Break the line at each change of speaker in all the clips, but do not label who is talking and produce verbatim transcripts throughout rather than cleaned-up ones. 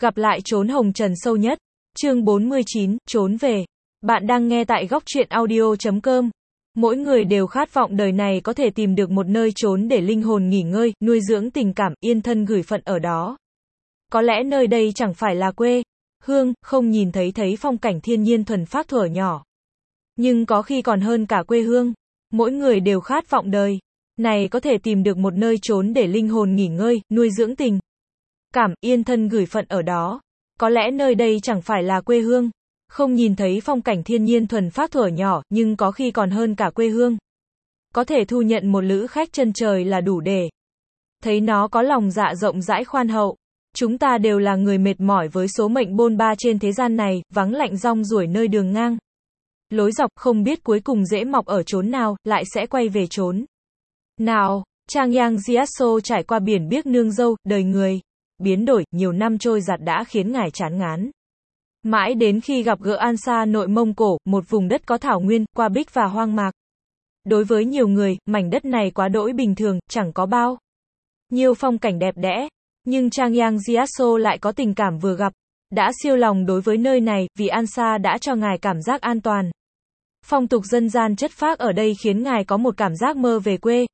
Gặp lại chốn hồng trần sâu nhất. Chương bốn mươi chín, trốn về. Bạn đang nghe tại góc truyện audio chấm com. Mỗi người đều khát vọng đời này có thể tìm được một nơi trốn để linh hồn nghỉ ngơi, nuôi dưỡng tình cảm, yên thân gửi phận ở đó. Có lẽ nơi đây chẳng phải là quê hương, không nhìn thấy thấy phong cảnh thiên nhiên thuần phác thuở nhỏ. Nhưng có khi còn hơn cả quê hương. Mỗi người đều khát vọng đời này có thể tìm được một nơi trốn để linh hồn nghỉ ngơi, nuôi dưỡng tình cảm, yên thân gửi phận ở đó. Có lẽ nơi đây chẳng phải là quê hương, không nhìn thấy phong cảnh thiên nhiên thuần phác thuở nhỏ, nhưng có khi còn hơn cả quê hương. Có thể thu nhận một lữ khách chân trời là đủ để thấy nó có lòng dạ rộng rãi khoan hậu. Chúng ta đều là người mệt mỏi với số mệnh bôn ba trên thế gian này, vắng lạnh rong ruổi nơi đường ngang. Lối dọc, không biết cuối cùng rễ mọc ở chốn nào, lại sẽ quay về chốn nào. Trang Yang Jiaso trải qua biển biếc nương dâu, đời người biến đổi, nhiều năm trôi giạt đã khiến ngài chán ngán. Mãi đến khi gặp gỡ An Sa nội Mông Cổ, một vùng đất có thảo nguyên, qua bích và hoang mạc. Đối với nhiều người, mảnh đất này quá đỗi bình thường, chẳng có bao nhiêu phong cảnh đẹp đẽ. Nhưng Trang Yang Jiaso lại có tình cảm vừa gặp, đã siêu lòng đối với nơi này, vì An Sa đã cho ngài cảm giác an toàn. Phong tục dân gian chất phác ở đây khiến ngài có một cảm giác mơ về quê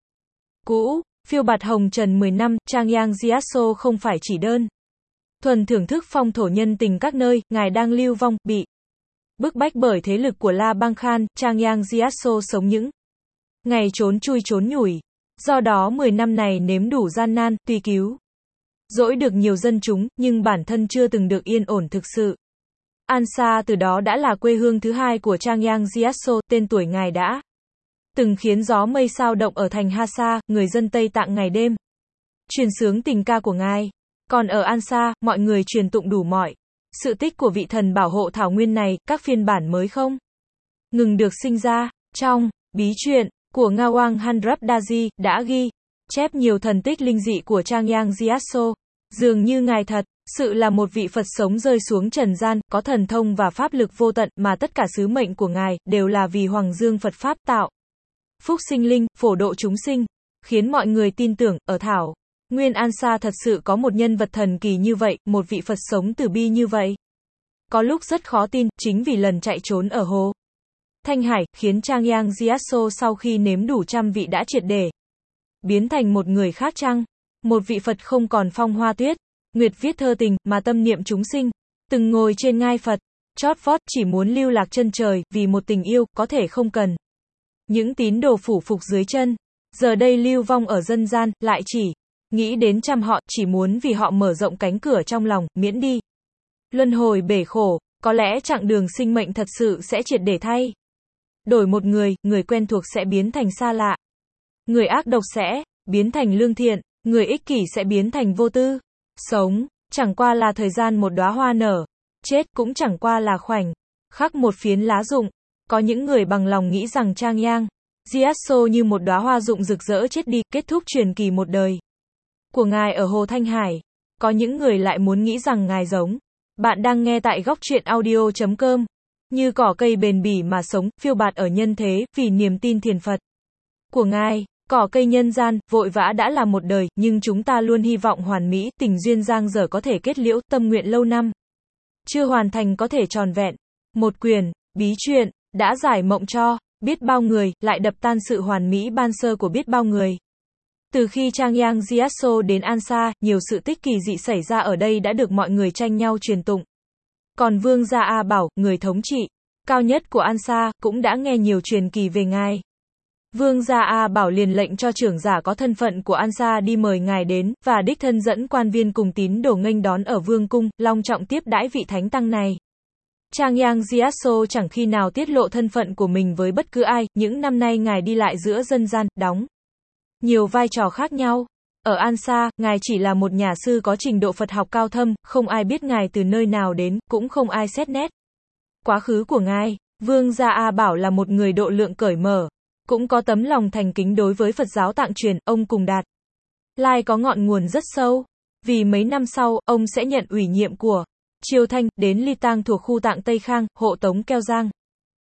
cũ. Phiêu bạt hồng trần mười năm, Trang Yang Jiaso không phải chỉ đơn thuần thưởng thức phong thổ nhân tình các nơi, ngài đang lưu vong, bị bức bách bởi thế lực của La Bang Khan. Trang Yang Jiaso sống những ngày trốn chui trốn nhủi. Do đó mười năm này nếm đủ gian nan, tuy cứu dỗi được nhiều dân chúng, nhưng bản thân chưa từng được yên ổn thực sự. An Sa từ đó đã là quê hương thứ hai của Trang Yang Jiaso, tên tuổi ngài đã từng khiến gió mây sao động ở thành Hasa, người dân Tây Tạng ngày đêm truyền sướng tình ca của ngài. Còn ở An Sa, mọi người truyền tụng đủ mọi sự tích của vị thần bảo hộ thảo nguyên này, các phiên bản mới không ngừng được sinh ra. Trong bí truyện của Ngawang Handrapdaji đã ghi chép nhiều thần tích linh dị của Trang Yang Jiaso. Dường như ngài thật sự là một vị Phật sống rơi xuống trần gian, có thần thông và pháp lực vô tận, mà tất cả sứ mệnh của ngài đều là vì Hoàng Dương Phật Pháp tạo phúc sinh linh, phổ độ chúng sinh, khiến mọi người tin tưởng, ở thảo nguyên An Sa thật sự có một nhân vật thần kỳ như vậy, một vị Phật sống từ bi như vậy. Có lúc rất khó tin, chính vì lần chạy trốn ở hồ Thanh Hải, khiến Trang Yang Jiaso sau khi nếm đủ trăm vị đã triệt để biến thành một người khác chăng? Một vị Phật không còn phong hoa tuyết nguyệt viết thơ tình, mà tâm niệm chúng sinh, từng ngồi trên ngai Phật chót vót, chỉ muốn lưu lạc chân trời, vì một tình yêu, có thể không cần những tín đồ phủ phục dưới chân. Giờ đây lưu vong ở dân gian, lại chỉ nghĩ đến chăm họ, chỉ muốn vì họ mở rộng cánh cửa trong lòng, miễn đi luân hồi bể khổ. Có lẽ chặng đường sinh mệnh thật sự sẽ triệt để thay đổi một người, người quen thuộc sẽ biến thành xa lạ, người ác độc sẽ biến thành lương thiện, người ích kỷ sẽ biến thành vô tư. Sống chẳng qua là thời gian một đóa hoa nở, chết cũng chẳng qua là khoảnh khắc một phiến lá rụng. Có những người bằng lòng nghĩ rằng Trang Yang Jiaso như một đóa hoa rụng rực rỡ chết đi, kết thúc truyền kỳ một đời của ngài ở hồ Thanh Hải. Có những người lại muốn nghĩ rằng ngài giống. Bạn đang nghe tại góc truyện audio chấm com. Như cỏ cây bền bỉ mà sống, phiêu bạt ở nhân thế, vì niềm tin thiền Phật của ngài. Cỏ cây nhân gian, vội vã đã là một đời, nhưng chúng ta luôn hy vọng hoàn mỹ, tình duyên giang dở có thể kết liễu, tâm nguyện lâu năm chưa hoàn thành có thể tròn vẹn. Một quyển bí truyện đã giải mộng cho biết bao người, lại đập tan sự hoàn mỹ ban sơ của biết bao người. Từ khi Trang Yang Jiaso đến An Sa, nhiều sự tích kỳ dị xảy ra ở đây đã được mọi người tranh nhau truyền tụng. Còn Vương gia A Bảo, người thống trị cao nhất của An Sa, cũng đã nghe nhiều truyền kỳ về ngài. Vương gia A Bảo liền lệnh cho trưởng giả có thân phận của An Sa đi mời ngài đến, và đích thân dẫn quan viên cùng tín đồ nghênh đón ở vương cung, long trọng tiếp đãi vị thánh tăng này. Trang Yang Jiaso chẳng khi nào tiết lộ thân phận của mình với bất cứ ai. Những năm nay ngài đi lại giữa dân gian, đóng nhiều vai trò khác nhau. Ở An Sa, ngài chỉ là một nhà sư có trình độ Phật học cao thâm, không ai biết ngài từ nơi nào đến, cũng không ai xét nét quá khứ của ngài. Vương gia A Bảo là một người độ lượng cởi mở, cũng có tấm lòng thành kính đối với Phật giáo Tạng truyền. Ông cùng Đạt Lai có ngọn nguồn rất sâu, vì mấy năm sau, ông sẽ nhận ủy nhiệm của Triều Thanh, đến Ly Tang thuộc khu Tạng Tây Khang, hộ tống Keo Giang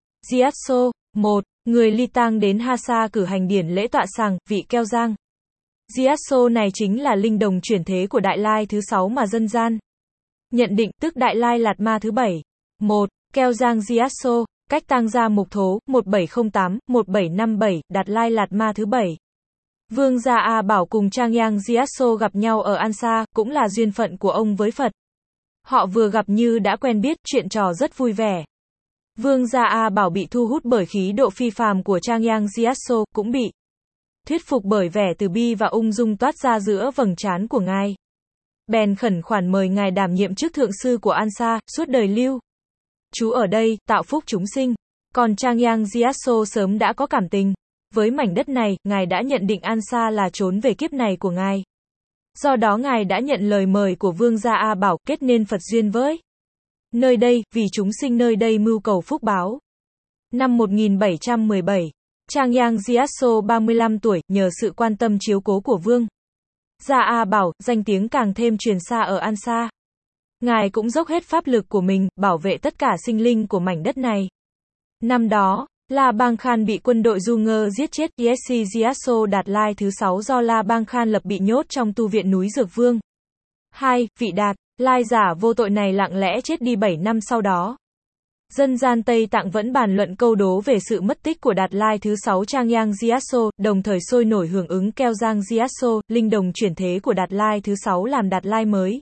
Jiaso. Một người Ly Tang đến Hasa cử hành điển lễ tọa sàng, vị Keo Giang Jiaso này chính là linh đồng chuyển thế của Đại Lai thứ sáu mà dân gian Nhận định, tức Đại Lai Lạt Ma thứ bảy. một. Keozang Gyatso, cách Tang Gia Mục Thố, một bảy không tám, một bảy năm bảy, Đạt Lai Lạt Ma thứ bảy. Vương gia A Bảo cùng Changyang Gyatso gặp nhau ở An Sa, cũng là duyên phận của ông với Phật. Họ vừa gặp như đã quen biết, chuyện trò rất vui vẻ. Vương gia A Bảo bị thu hút bởi khí độ phi phàm của Changyang Gyatso, cũng bị thuyết phục bởi vẻ từ bi và ung dung toát ra giữa vầng trán của ngài. Bèn khẩn khoản mời ngài đảm nhiệm chức thượng sư của An Sa, suốt đời lưu trú ở đây, tạo phúc chúng sinh. Còn Changyang Gyatso sớm đã có cảm tình với mảnh đất này, ngài đã nhận định An Sa là trốn về kiếp này của ngài. Do đó ngài đã nhận lời mời của Vương gia A Bảo, kết nên Phật duyên với nơi đây, vì chúng sinh nơi đây mưu cầu phúc báo. Năm một nghìn bảy trăm mười bảy, Changyang Gyatso ba mươi lăm tuổi, nhờ sự quan tâm chiếu cố của Vương gia A Bảo, danh tiếng càng thêm truyền xa ở An Sa. Ngài cũng dốc hết pháp lực của mình, bảo vệ tất cả sinh linh của mảnh đất này. Năm đó, La Bang Khan bị quân đội Du Ngơ giết chết, Yessi Gyatso Đạt Lai thứ sáu do La Bang Khan lập bị nhốt trong tu viện núi Dược Vương. hai. Vị Đạt Lai giả vô tội này lặng lẽ chết đi bảy năm sau đó. Dân gian Tây Tạng vẫn bàn luận câu đố về sự mất tích của Đạt Lai thứ sáu Changyang Gyatso, đồng thời sôi nổi hưởng ứng Keozang Gyatso, linh đồng chuyển thế của Đạt Lai thứ sáu làm Đạt Lai mới.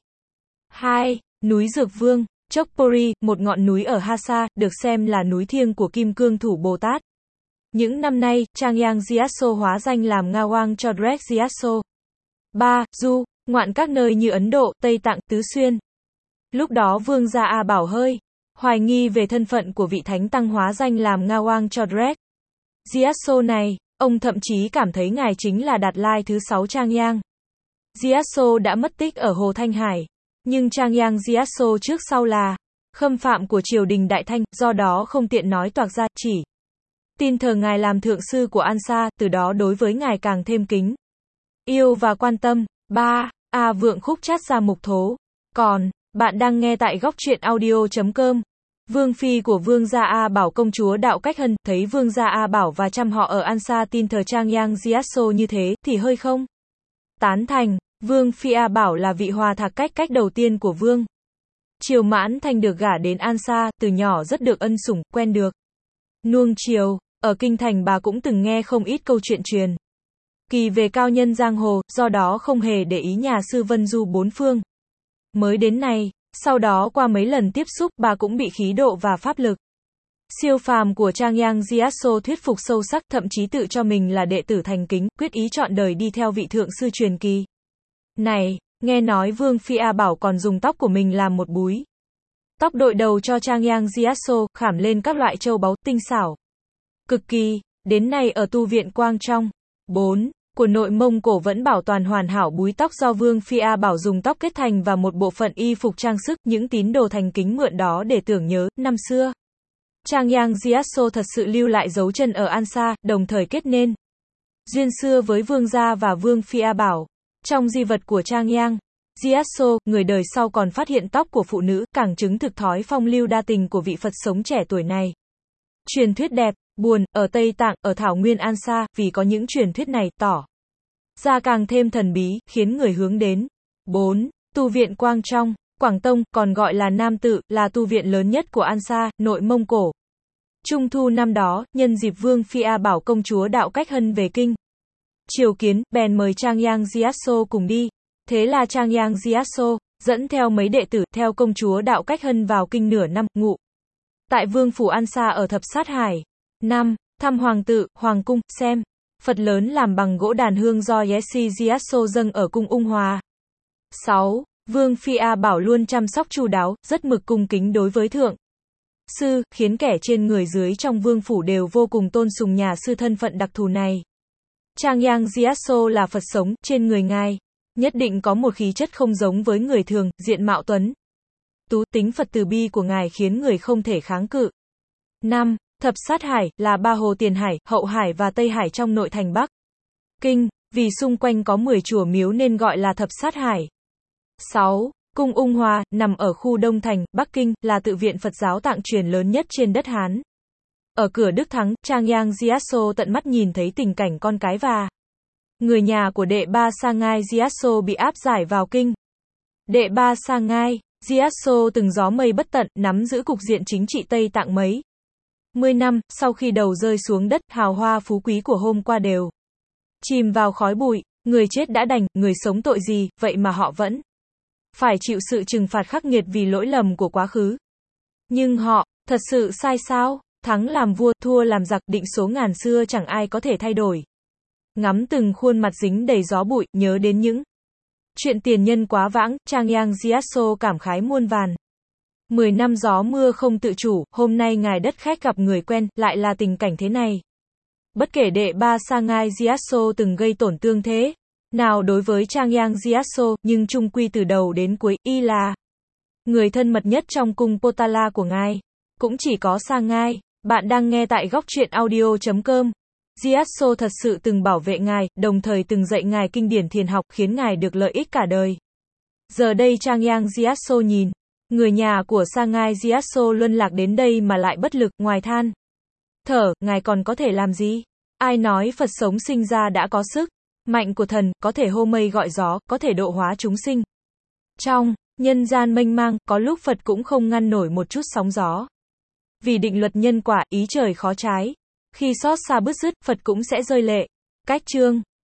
hai. Núi Dược Vương, Chokpori, một ngọn núi ở Hasa, được xem là núi thiêng của Kim Cương Thủ Bồ Tát. Những năm nay, Changyang Gyatso hóa danh làm Ngawang Chodrek Gyatso. ba. Du ngoạn các nơi như Ấn Độ, Tây Tạng, Tứ Xuyên. Lúc đó Vương gia A Bảo hơi hoài nghi về thân phận của vị thánh tăng hóa danh làm Ngawang Chodrek Gyatso này, ông thậm chí cảm thấy ngài chính là Đạt Lai thứ sáu Changyang Gyatso đã mất tích ở Hồ Thanh Hải. Nhưng Changyang Gyatso trước sau là khâm phạm của triều đình Đại Thanh, do đó không tiện nói toạc ra, chỉ tin thờ ngài làm thượng sư của An Sa, từ đó đối với ngài càng thêm kính yêu và quan tâm. ba. A Vượng Khúc Chát Gia Mục Thố. Còn, bạn đang nghe tại góc truyện audio chấm com. Vương phi của Vương gia A Bảo công chúa Đạo Cách Hân, thấy Vương gia A Bảo và trăm họ ở An Sa tin thờ Changyang Gyatso như thế, thì hơi không tán thành. Vương phi A Bảo là vị hòa thạc cách cách đầu tiên của Vương Triều Mãn Thanh, được gả đến An Sa, từ nhỏ rất được ân sủng, quen được nuông chiều. Ở kinh thành bà cũng từng nghe không ít câu chuyện truyền kỳ về cao nhân giang hồ, do đó không hề để ý nhà sư vân du bốn phương mới đến này. Sau đó qua mấy lần tiếp xúc, bà cũng bị khí độ và pháp lực siêu phàm của Changyang Gyatso thuyết phục sâu sắc, thậm chí tự cho mình là đệ tử thành kính, quyết ý trọn đời đi theo vị thượng sư truyền kỳ này. Nghe nói Vương phi A Bảo còn dùng tóc của mình làm một búi tóc đội đầu cho Changyang Gyatso, khảm lên các loại châu báu tinh xảo cực kỳ. Đến nay ở tu viện Quang Trong bốn của Nội Mông Cổ vẫn bảo toàn hoàn hảo búi tóc do Vương phi A Bảo dùng tóc kết thành và một bộ phận y phục trang sức. Những tín đồ thành kính mượn đó để tưởng nhớ năm xưa Changyang Gyatso thật sự lưu lại dấu chân ở An Sa, đồng thời kết nên duyên xưa với Vương gia và Vương phi A Bảo. Trong di vật của Changyang Gyatso, người đời sau còn phát hiện tóc của phụ nữ, càng chứng thực thói phong lưu đa tình của vị Phật sống trẻ tuổi này. Truyền thuyết đẹp, buồn, ở Tây Tạng, ở Thảo Nguyên An Sa, vì có những truyền thuyết này, tỏ ra càng thêm thần bí, khiến người hướng đến. bốn. Tu viện Quang Trong, Quảng Tông, còn gọi là Nam Tự, là tu viện lớn nhất của An Sa, Nội Mông Cổ. Trung thu năm đó, nhân dịp Vương phi A Bảo công chúa Đạo Cách Hân về kinh triều kiến, bèn mời Changyang Gyatso cùng đi. Thế là Changyang Gyatso dẫn theo mấy đệ tử, theo công chúa Đạo Cách Hân vào kinh nửa năm, ngụ tại Vương phủ An Sa ở Thập Sát Hải. năm. Thăm hoàng tự, hoàng cung, xem Phật lớn làm bằng gỗ đàn hương do Yessi Gyatso dâng ở cung Ung Hòa. sáu. Vương phi A Bảo luôn chăm sóc chu đáo, rất mực cung kính đối với thượng sư, khiến kẻ trên người dưới trong vương phủ đều vô cùng tôn sùng nhà sư thân phận đặc thù này. Changyang Gyatso là Phật sống, trên người ngài nhất định có một khí chất không giống với người thường, diện mạo tuấn tú, tính Phật từ bi của ngài khiến người không thể kháng cự. năm. Thập Sát Hải, là ba hồ Tiền Hải, Hậu Hải và Tây Hải trong nội thành Bắc Kinh, vì xung quanh có mười chùa miếu nên gọi là Thập Sát Hải. sáu. Cung Ung Hòa, nằm ở khu Đông Thành, Bắc Kinh, là tự viện Phật giáo Tạng truyền lớn nhất trên đất Hán. Ở cửa Đức Thắng, Changyang Gyatso tận mắt nhìn thấy tình cảnh con cái và người nhà của đệ ba Sa Ngai Gyatso bị áp giải vào kinh. Đệ ba Sa Ngai Gyatso từng gió mây bất tận, nắm giữ cục diện chính trị Tây Tạng mấy mươi năm, sau khi đầu rơi xuống đất, hào hoa phú quý của hôm qua đều chìm vào khói bụi, người chết đã đành, người sống tội gì, vậy mà họ vẫn phải chịu sự trừng phạt khắc nghiệt vì lỗi lầm của quá khứ. Nhưng họ, thật sự sai sao? Thắng làm vua, thua làm giặc, định số ngàn xưa chẳng ai có thể thay đổi. Ngắm từng khuôn mặt dính đầy gió bụi, nhớ đến những chuyện tiền nhân quá vãng, Changyang Gyatso cảm khái muôn vàn. Mười năm gió mưa không tự chủ, hôm nay ngài đất khách gặp người quen, lại là tình cảnh thế này. Bất kể đệ ba Sangai Gyatso từng gây tổn thương thế nào đối với Changyang Gyatso, nhưng chung quy từ đầu đến cuối, y là người thân mật nhất trong cung Potala của ngài. Cũng chỉ có Sangai. Bạn đang nghe tại góc truyện audio chấm com. Gyatso thật sự từng bảo vệ ngài, đồng thời từng dạy ngài kinh điển thiền học, khiến ngài được lợi ích cả đời. Giờ đây Changyang Gyatso nhìn người nhà của Sangai Gyatso luân lạc đến đây mà lại bất lực, ngoài than thở, ngài còn có thể làm gì? Ai nói Phật sống sinh ra đã có sức mạnh của thần, có thể hô mây gọi gió, có thể độ hóa chúng sinh. Trong nhân gian mênh mang, có lúc Phật cũng không ngăn nổi một chút sóng gió. Vì định luật nhân quả, ý trời khó trái. Khi xót xa bứt rứt, Phật cũng sẽ rơi lệ. Cách chương